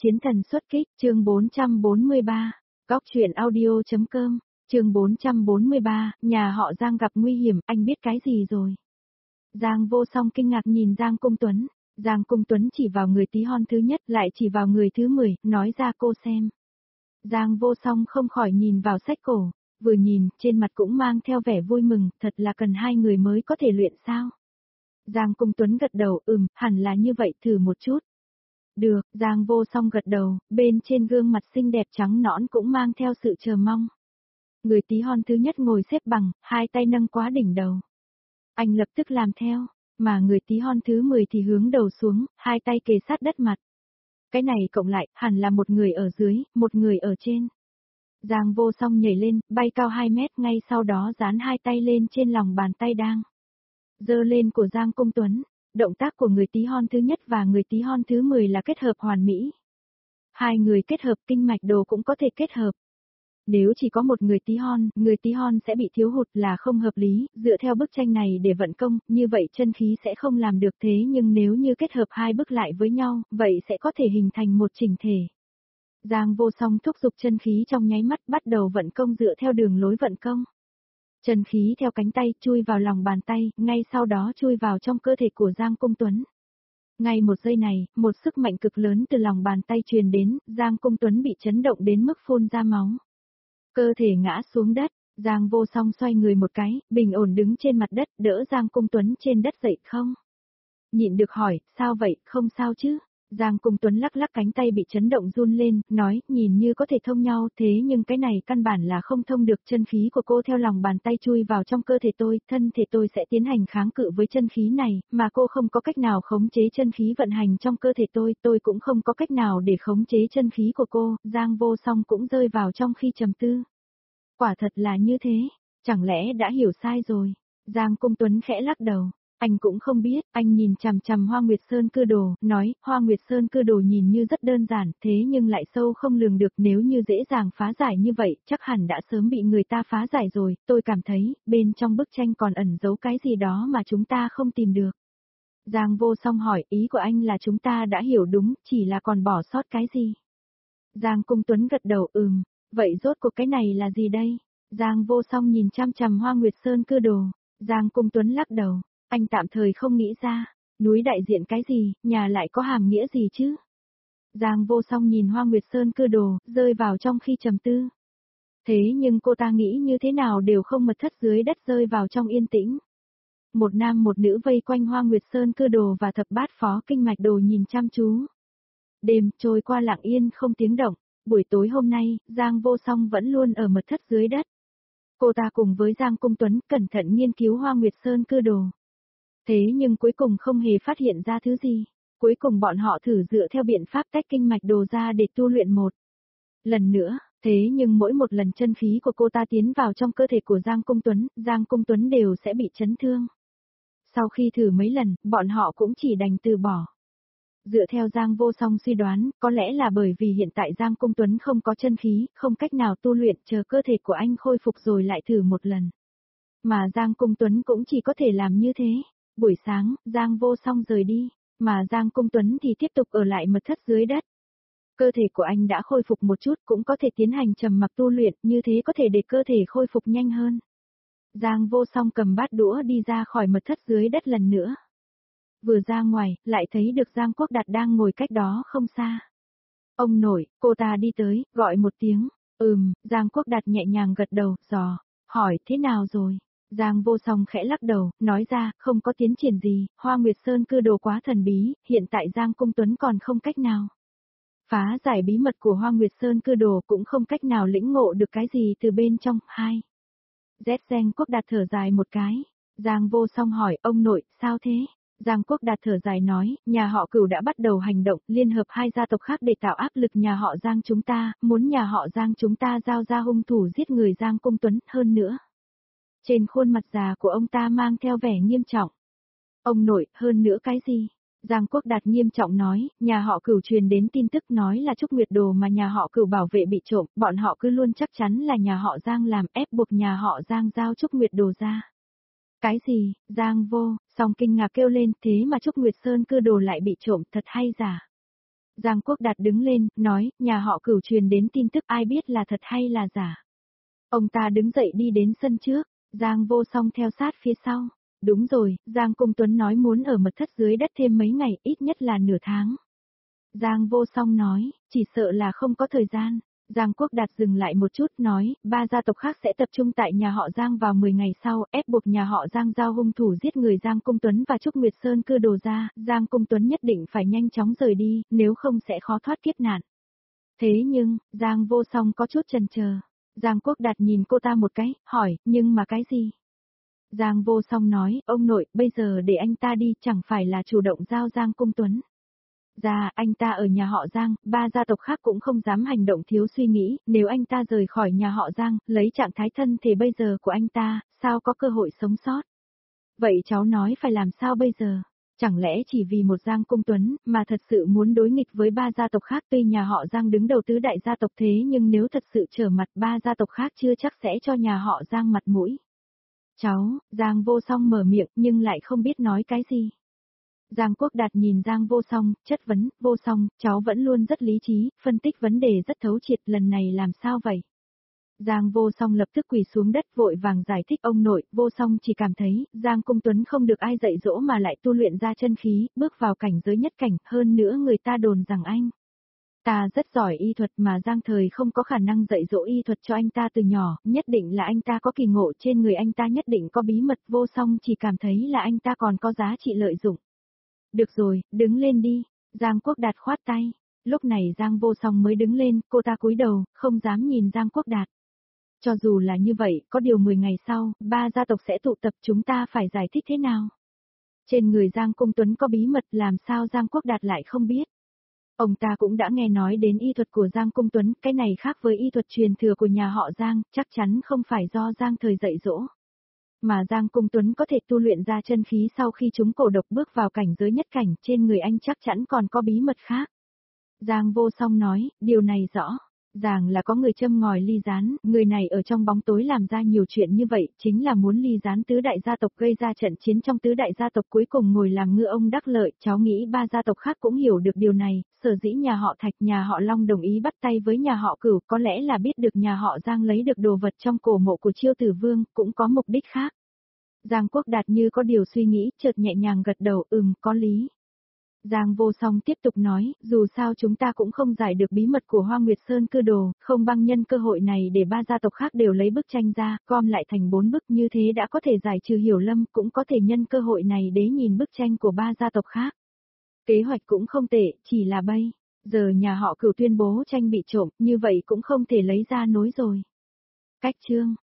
Chiến thần xuất kích, chương 443, Góc truyện audio.com, chương 443, nhà họ Giang gặp nguy hiểm, anh biết cái gì rồi? Giang Vô Song kinh ngạc nhìn Giang Cung Tuấn, Giang Cung Tuấn chỉ vào người tí hon thứ nhất lại chỉ vào người thứ 10, nói ra cô xem. Giang Vô Song không khỏi nhìn vào sách cổ, vừa nhìn, trên mặt cũng mang theo vẻ vui mừng, thật là cần hai người mới có thể luyện sao? Giang Cung Tuấn gật đầu, hẳn là như vậy, thử một chút. Được, Giang Vô Song gật đầu, bên trên gương mặt xinh đẹp trắng nõn cũng mang theo sự chờ mong. Người tí hon thứ nhất ngồi xếp bằng, hai tay nâng quá đỉnh đầu. Anh lập tức làm theo, mà người tí hon thứ 10 thì hướng đầu xuống, hai tay kề sát đất mặt. Cái này cộng lại, hẳn là một người ở dưới, một người ở trên. Giang Vô Song nhảy lên, bay cao 2 mét, ngay sau đó dán hai tay lên trên lòng bàn tay đang giơ lên của Giang Cung Tuấn. Động tác của người tí hon thứ nhất và người tí hon thứ 10 là kết hợp hoàn mỹ. Hai người kết hợp kinh mạch đồ cũng có thể kết hợp. Nếu chỉ có một người tí hon sẽ bị thiếu hụt là không hợp lý, dựa theo bức tranh này để vận công, như vậy chân khí sẽ không làm được thế nhưng nếu như kết hợp hai bức lại với nhau, vậy sẽ có thể hình thành một chỉnh thể. Giang Vô Song thúc giục chân khí trong nháy mắt bắt đầu vận công dựa theo đường lối vận công. Chân khí theo cánh tay chui vào lòng bàn tay, ngay sau đó chui vào trong cơ thể của Giang Cung Tuấn. Ngay một giây này, một sức mạnh cực lớn từ lòng bàn tay truyền đến, Giang Cung Tuấn bị chấn động đến mức phun ra máu. Cơ thể ngã xuống đất, Giang Vô Song xoay người một cái, bình ổn đứng trên mặt đất, đỡ Giang Cung Tuấn trên đất dậy không? Nhịn được hỏi, sao vậy, không sao chứ? Giang Cung Tuấn lắc lắc cánh tay bị chấn động run lên, nói, nhìn như có thể thông nhau, thế nhưng cái này căn bản là không thông được, chân khí của cô theo lòng bàn tay chui vào trong cơ thể tôi, thân thể tôi sẽ tiến hành kháng cự với chân khí này, mà cô không có cách nào khống chế chân khí vận hành trong cơ thể tôi cũng không có cách nào để khống chế chân khí của cô, Giang Vô Song cũng rơi vào trong khi trầm tư. Quả thật là như thế, chẳng lẽ đã hiểu sai rồi? Giang Cung Tuấn khẽ lắc đầu. Anh cũng không biết, anh nhìn chằm chằm Hoa Nguyệt Sơn Cư Đồ, nói, Hoa Nguyệt Sơn Cư Đồ nhìn như rất đơn giản, thế nhưng lại sâu không lường được, nếu như dễ dàng phá giải như vậy, chắc hẳn đã sớm bị người ta phá giải rồi, tôi cảm thấy, bên trong bức tranh còn ẩn giấu cái gì đó mà chúng ta không tìm được. Giang Vô Song hỏi, ý của anh là chúng ta đã hiểu đúng, chỉ là còn bỏ sót cái gì? Giang Cung Tuấn gật đầu, vậy rốt cuộc cái này là gì đây? Giang Vô Song nhìn chăm chằm Hoa Nguyệt Sơn Cư Đồ, Giang Cung Tuấn lắc đầu. Anh tạm thời không nghĩ ra, núi đại diện cái gì, nhà lại có hàm nghĩa gì chứ? Giang Vô Song nhìn Hoa Nguyệt Sơn Cư Đồ, rơi vào trong khi trầm tư. Thế nhưng cô ta nghĩ như thế nào đều không mật thất dưới đất rơi vào trong yên tĩnh. Một nam một nữ vây quanh Hoa Nguyệt Sơn Cư Đồ và thập bát phó kinh mạch đồ nhìn chăm chú. Đêm trôi qua lặng yên không tiếng động, buổi tối hôm nay, Giang Vô Song vẫn luôn ở mật thất dưới đất. Cô ta cùng với Giang Cung Tuấn cẩn thận nghiên cứu Hoa Nguyệt Sơn Cư Đồ. Thế nhưng cuối cùng không hề phát hiện ra thứ gì. Cuối cùng bọn họ thử dựa theo biện pháp tách kinh mạch đồ ra để tu luyện một lần nữa, thế nhưng mỗi một lần chân khí của cô ta tiến vào trong cơ thể của Giang Cung Tuấn đều sẽ bị chấn thương. Sau khi thử mấy lần, bọn họ cũng chỉ đành từ bỏ. Dựa theo Giang Vô Song suy đoán, có lẽ là bởi vì hiện tại Giang Cung Tuấn không có chân khí, không cách nào tu luyện, chờ cơ thể của anh khôi phục rồi lại thử một lần. Mà Giang Cung Tuấn cũng chỉ có thể làm như thế. Buổi sáng, Giang Vô Song rời đi, mà Giang Cung Tuấn thì tiếp tục ở lại mật thất dưới đất. Cơ thể của anh đã khôi phục một chút, cũng có thể tiến hành trầm mặc tu luyện, như thế có thể để cơ thể khôi phục nhanh hơn. Giang Vô Song cầm bát đũa đi ra khỏi mật thất dưới đất lần nữa. Vừa ra ngoài, lại thấy được Giang Quốc Đạt đang ngồi cách đó không xa. Ông nội, cô ta đi tới, gọi một tiếng, Giang Quốc Đạt nhẹ nhàng gật đầu, hỏi thế nào rồi? Giang Vô Song khẽ lắc đầu, nói ra, không có tiến triển gì, Hoa Nguyệt Sơn Cư Đồ quá thần bí, hiện tại Giang Cung Tuấn còn không cách nào phá giải bí mật của Hoa Nguyệt Sơn Cư Đồ, cũng không cách nào lĩnh ngộ được cái gì từ bên trong. Giang Quốc Đạt thở dài một cái. Giang Vô Song hỏi, ông nội, sao thế? Giang Quốc Đạt thở dài nói, nhà họ Cửu đã bắt đầu hành động, liên hợp hai gia tộc khác để tạo áp lực nhà họ Giang chúng ta, muốn nhà họ Giang chúng ta giao ra hung thủ giết người Giang Cung Tuấn, hơn nữa. Trên khuôn mặt già của ông ta mang theo vẻ nghiêm trọng. Ông nội, hơn nữa cái gì? Giang Quốc Đạt nghiêm trọng nói, nhà họ Cửu truyền đến tin tức nói là Trúc Nguyệt Đồ mà nhà họ Cửu bảo vệ bị trộm, bọn họ cứ luôn chắc chắn là nhà họ Giang làm, ép buộc nhà họ Giang giao Trúc Nguyệt Đồ ra. Cái gì? Giang Vô Song kinh ngạc kêu lên, thế mà Trúc Nguyệt Sơn Cư Đồ lại bị trộm, thật hay giả? Giang Quốc Đạt đứng lên, nói, nhà họ Cửu truyền đến tin tức ai biết là thật hay là giả. Ông ta đứng dậy đi đến sân trước, Giang Vô Song theo sát phía sau. Đúng rồi, Giang Cung Tuấn nói muốn ở mật thất dưới đất thêm mấy ngày, ít nhất là nửa tháng. Giang Vô Song nói, chỉ sợ là không có thời gian. Giang Quốc Đạt dừng lại một chút nói, 3 gia tộc khác sẽ tập trung tại nhà họ Giang vào 10 ngày sau, ép buộc nhà họ Giang giao hung thủ giết người Giang Cung Tuấn và Trúc Nguyệt Sơn cưa đồ ra, Giang Cung Tuấn nhất định phải nhanh chóng rời đi, nếu không sẽ khó thoát kiếp nạn. Thế nhưng, Giang Vô Song có chút chần chờ. Giang Quốc Đạt nhìn cô ta một cái, hỏi, nhưng mà cái gì? Giang Vô Song nói, ông nội, bây giờ để anh ta đi chẳng phải là chủ động giao Giang Cung Tuấn. Anh ta ở nhà họ Giang, 3 gia tộc khác cũng không dám hành động thiếu suy nghĩ, nếu anh ta rời khỏi nhà họ Giang, lấy trạng thái thân thể bây giờ của anh ta, sao có cơ hội sống sót? Vậy cháu nói phải làm sao bây giờ? Chẳng lẽ chỉ vì một Giang Cung Tuấn, mà thật sự muốn đối nghịch với 3 gia tộc khác tuy nhà họ Giang đứng đầu tứ đại gia tộc thế nhưng nếu thật sự trở mặt 3 gia tộc khác chưa chắc sẽ cho nhà họ Giang mặt mũi. Cháu, Giang Vô Song mở miệng nhưng lại không biết nói cái gì. Giang Quốc Đạt nhìn Giang Vô Song, chất vấn, Vô Song, cháu vẫn luôn rất lý trí, phân tích vấn đề rất thấu triệt, lần này làm sao vậy? Giang Vô Song lập tức quỳ xuống đất vội vàng giải thích ông nội, Vô Song chỉ cảm thấy, Giang Cung Tuấn không được ai dạy dỗ mà lại tu luyện ra chân khí, bước vào cảnh giới nhất cảnh, hơn nữa người ta đồn rằng anh ta rất giỏi y thuật mà Giang Thời không có khả năng dạy dỗ y thuật cho anh ta từ nhỏ, nhất định là anh ta có kỳ ngộ trên người anh ta nhất định có bí mật Vô Song chỉ cảm thấy là anh ta còn có giá trị lợi dụng. Được rồi, đứng lên đi, Giang Quốc Đạt khoát tay. Lúc này Giang Vô Song mới đứng lên, cô ta cúi đầu, không dám nhìn Giang Quốc Đạt. Cho dù là như vậy, có điều 10 ngày sau, 3 gia tộc sẽ tụ tập chúng ta phải giải thích thế nào? Trên người Giang Cung Tuấn có bí mật làm sao Giang Quốc Đạt lại không biết? Ông ta cũng đã nghe nói đến y thuật của Giang Cung Tuấn, cái này khác với y thuật truyền thừa của nhà họ Giang, chắc chắn không phải do Giang Thời dạy dỗ. Mà Giang Cung Tuấn có thể tu luyện ra chân khí sau khi chúng cổ độc bước vào cảnh giới nhất cảnh, trên người anh chắc chắn còn có bí mật khác. Giang Vô Song nói, điều này rõ. Ràng là có người châm ngòi ly gián, người này ở trong bóng tối làm ra nhiều chuyện như vậy, chính là muốn ly gián tứ đại gia tộc gây ra trận chiến trong tứ đại gia tộc cuối cùng ngồi làm ngư ông đắc lợi, cháu nghĩ 3 gia tộc khác cũng hiểu được điều này, sở dĩ nhà họ Thạch nhà họ Long đồng ý bắt tay với nhà họ Cửu có lẽ là biết được nhà họ Giang lấy được đồ vật trong cổ mộ của Chiêu Tử Vương, cũng có mục đích khác. Giang Quốc Đạt như có điều suy nghĩ, chợt nhẹ nhàng gật đầu, có lý. Giang Vô Song tiếp tục nói, dù sao chúng ta cũng không giải được bí mật của Hoa Nguyệt Sơn cưa đồ, không băng nhân cơ hội này để 3 gia tộc khác đều lấy bức tranh ra, gom lại thành 4 bức như thế đã có thể giải trừ hiểu lầm, cũng có thể nhân cơ hội này để nhìn bức tranh của 3 gia tộc khác. Kế hoạch cũng không tệ, chỉ là bây giờ nhà họ Cửu tuyên bố tranh bị trộm, như vậy cũng không thể lấy ra nối rồi. Cách chương